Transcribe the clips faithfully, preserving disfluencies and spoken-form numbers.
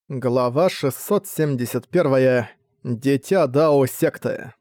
Глава шестьсот семьдесят один. Дитя Дао секты.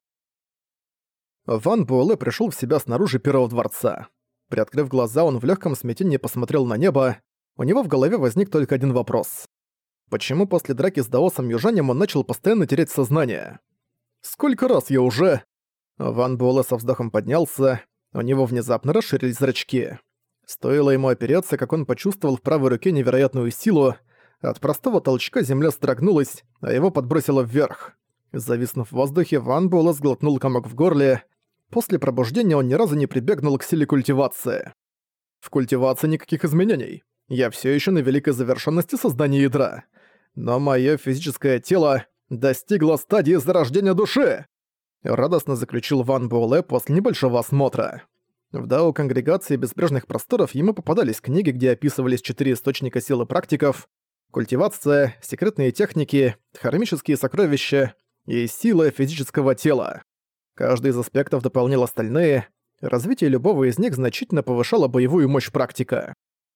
Ван Буэлэ пришел в себя снаружи Первого дворца. Приоткрыв глаза, он в легком смятении посмотрел на небо. У него в голове возник только один вопрос. Почему после драки с даосом южанем он начал постоянно терять сознание? «Сколько раз я уже...» Ван Буэлэ со вздохом поднялся. У него внезапно расширились зрачки. Стоило ему опереться, как он почувствовал в правой руке невероятную силу. От простого толчка земля содрогнулась, а его подбросило вверх. Зависнув в воздухе, Ван Буэлэ сглотнул комок в горле. После пробуждения он ни разу не прибегнул к силе культивации. В культивации никаких изменений. Я все еще на великой завершенности создания ядра. Но мое физическое тело достигло стадии зарождения души! Радостно заключил Ван Буэлэ после небольшого осмотра. В Дао Конгрегации Безбрежных Просторов ему попадались книги, где описывались четыре источника силы практиков: культивация, секретные техники, дхармические сокровища и сила физического тела. Каждый из аспектов дополнял остальные. Развитие любого из них значительно повышало боевую мощь практика.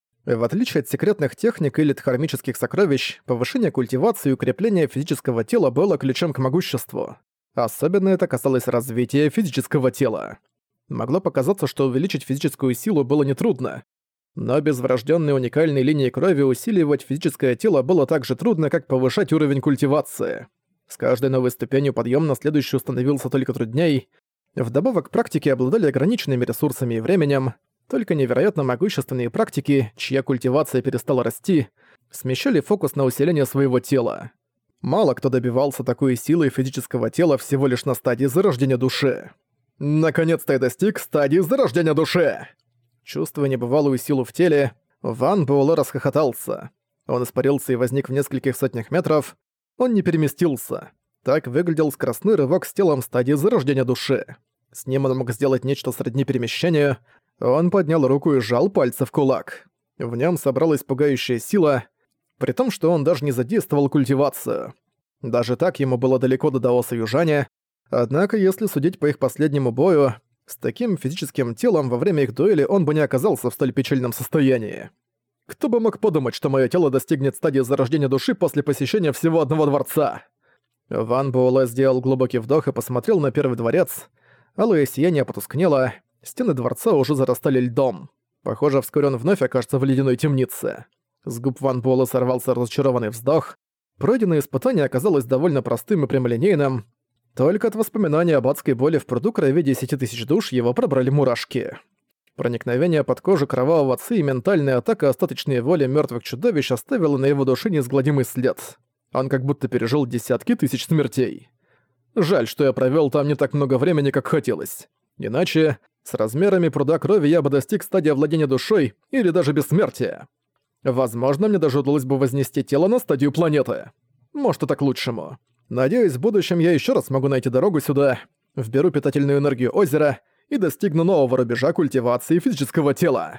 В отличие от секретных техник или дхармических сокровищ, повышение культивации и укрепление физического тела было ключом к могуществу. Особенно это касалось развития физического тела. Могло показаться, что увеличить физическую силу было нетрудно. Но без врожденной уникальной линии крови усиливать физическое тело было так же трудно, как повышать уровень культивации. С каждой новой ступенью подъем на следующую становился только трудней. Вдобавок практики обладали ограниченными ресурсами и временем. Только невероятно могущественные практики, чья культивация перестала расти, смещали фокус на усиление своего тела. Мало кто добивался такой силы физического тела всего лишь на стадии зарождения души. «Наконец-то я достиг стадии зарождения души!» Чувствуя небывалую силу в теле, Ван Буэлэ расхохотался. Он испарился и возник в нескольких сотнях метров. Он не переместился. Так выглядел скоростной рывок с телом стадии зарождения души. С ним он мог сделать нечто сродни перемещению. Он поднял руку и сжал пальцы в кулак. В нем собралась пугающая сила, при том, что он даже не задействовал культивацию. Даже так ему было далеко до даоса южаня. Однако, если судить по их последнему бою, с таким физическим телом во время их дуэли он бы не оказался в столь печальном состоянии. Кто бы мог подумать, что моё тело достигнет стадии зарождения души после посещения всего одного дворца? Ван Буэлэ сделал глубокий вдох и посмотрел на первый дворец. Алое сияние потускнело, стены дворца уже зарастали льдом. Похоже, вскоре он вновь окажется в ледяной темнице. С губ Ван Буэлэ сорвался разочарованный вздох. Пройденное испытание оказалось довольно простым и прямолинейным. Только от воспоминания об адской боли в пруду крови десяти тысяч душ его пробрали мурашки. Проникновение под кожу кровавого ци и ментальная атака остаточной воли мертвых чудовищ оставила на его душе неизгладимый след. Он как будто пережил десятки тысяч смертей. Жаль, что я провёл там не так много времени, как хотелось. Иначе, с размерами пруда крови я бы достиг стадии владения душой или даже бессмертия. Возможно, мне даже удалось бы вознести тело на стадию планеты. Может, и так к лучшему. Надеюсь, в будущем я ещё раз смогу найти дорогу сюда, вберу питательную энергию озера и достигну нового рубежа культивации физического тела.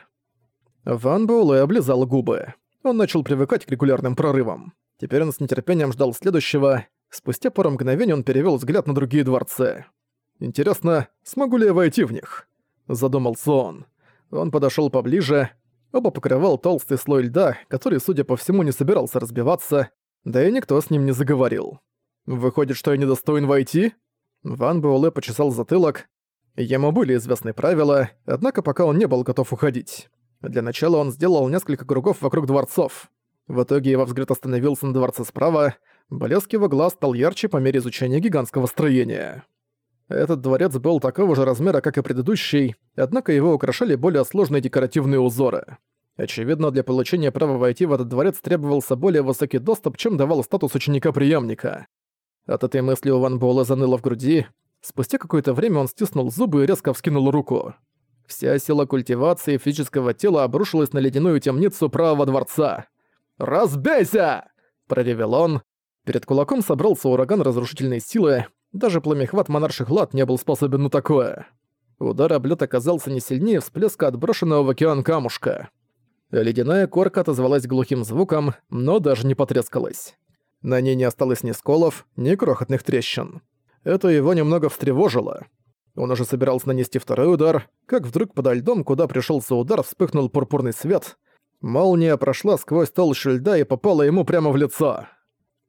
Ван Буэлэ облизал губы. Он начал привыкать к регулярным прорывам. Теперь он с нетерпением ждал следующего. Спустя пару мгновений он перевёл взгляд на другие дворцы. «Интересно, смогу ли я войти в них?» Задумался он. Он подошёл поближе. Оба покрывал толстый слой льда, который, судя по всему, не собирался разбиваться, да и никто с ним не заговорил. «Выходит, что я недостоин войти?» Ван Буэлэ почесал затылок. Ему были известны правила, однако пока он не был готов уходить. Для начала он сделал несколько кругов вокруг дворцов. В итоге его взгляд остановился на дворце справа, блеск его глаз стал ярче по мере изучения гигантского строения. Этот дворец был такого же размера, как и предыдущий, однако его украшали более сложные декоративные узоры. Очевидно, для получения права войти в этот дворец требовался более высокий доступ, чем давал статус ученика-преемника. От этой мысли у Ван Буэлэ заныло в груди. Спустя какое-то время он стиснул зубы и резко вскинул руку. Вся сила культивации физического тела обрушилась на ледяную темницу правого дворца. «Разбейся!» – проревел он. Перед кулаком собрался ураган разрушительной силы. Даже пламехват монарших лад не был способен на такое. Удар об лёд оказался не сильнее всплеска отброшенного в океан камушка. Ледяная корка отозвалась глухим звуком, но даже не потрескалась. На ней не осталось ни сколов, ни крохотных трещин. Это его немного встревожило. Он уже собирался нанести второй удар, как вдруг подо льдом, куда пришелся удар, вспыхнул пурпурный свет. Молния прошла сквозь толщу льда и попала ему прямо в лицо.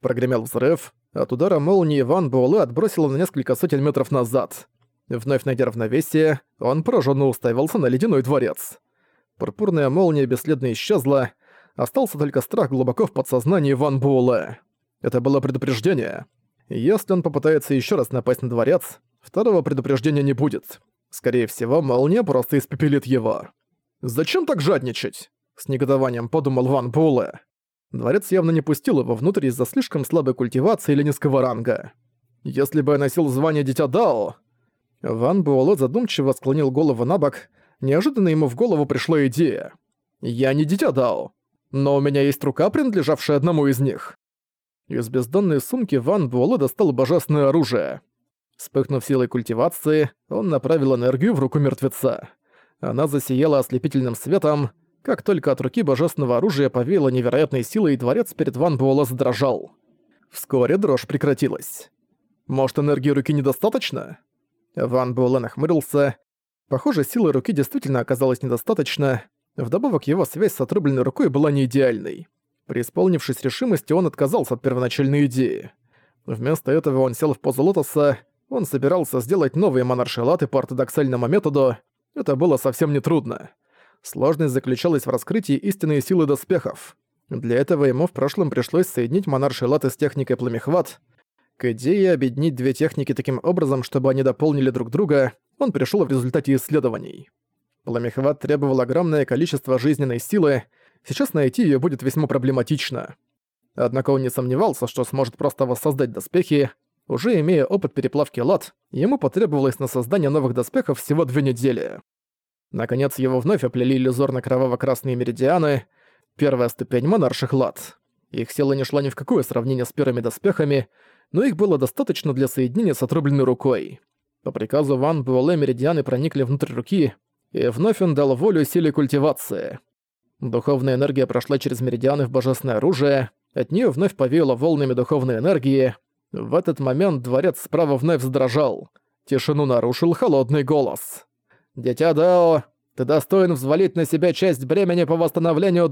Прогремел взрыв. От удара молнии Ван Буэлэ отбросило на несколько сотен метров назад. Вновь найдя равновесие, он пораженно уставился на ледяной дворец. Пурпурная молния бесследно исчезла, остался только страх глубоко в подсознании Ван Буэлэ. Это было предупреждение. Если он попытается еще раз напасть на дворец, второго предупреждения не будет. Скорее всего, молния просто испепелит его. «Зачем так жадничать?» — с негодованием подумал Ван Буэлэ. Дворец явно не пустил его внутрь из-за слишком слабой культивации или низкого ранга. «Если бы я носил звание Дитя Дао...» Ван Буэлэ задумчиво склонил голову набок. Неожиданно ему в голову пришла идея. «Я не Дитя Дао, но у меня есть рука, принадлежавшая одному из них». Из бездонной сумки Ван Буэлэ достал божественное оружие. Вспыхнув силой культивации, он направил энергию в руку мертвеца. Она засияла ослепительным светом. Как только от руки божественного оружия повеяло невероятной силой, дворец перед Ван Буэлэ задрожал. Вскоре дрожь прекратилась. «Может, энергии руки недостаточно?» Ван Буэлэ нахмурился. Похоже, силы руки действительно оказалось недостаточно. Вдобавок, его связь с отрубленной рукой была не идеальной. Преисполнившись решимости, он отказался от первоначальной идеи. Вместо этого он сел в позу лотоса. Он собирался сделать новые монарши-латы по ортодоксальному методу. Это было совсем нетрудно. Сложность заключалась в раскрытии истинной силы доспехов. Для этого ему в прошлом пришлось соединить монарши-латы с техникой пламехват. К идее объединить две техники таким образом, чтобы они дополнили друг друга, он пришел в результате исследований. Пламехват требовал огромное количество жизненной силы, сейчас найти ее будет весьма проблематично. Однако он не сомневался, что сможет просто воссоздать доспехи. Уже имея опыт переплавки лат, ему потребовалось на создание новых доспехов всего две недели. Наконец его вновь оплели иллюзорно-кроваво-красные меридианы, первая ступень монарших лат. Их сила не шла ни в какое сравнение с первыми доспехами, но их было достаточно для соединения с отрубленной рукой. По приказу Ван Буэлэ меридианы проникли внутрь руки, и вновь он дал волю силе культивации. Духовная энергия прошла через меридианы в божественное оружие, от нее вновь повеяло волнами духовной энергии. В этот момент дворец справа вновь задрожал. Тишину нарушил холодный голос. «Дитя Дао, ты достоин взвалить на себя часть бремени по восстановлению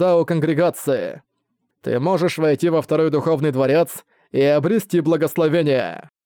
Дао-конгрегации. Ты можешь войти во второй духовный дворец и обрести благословение».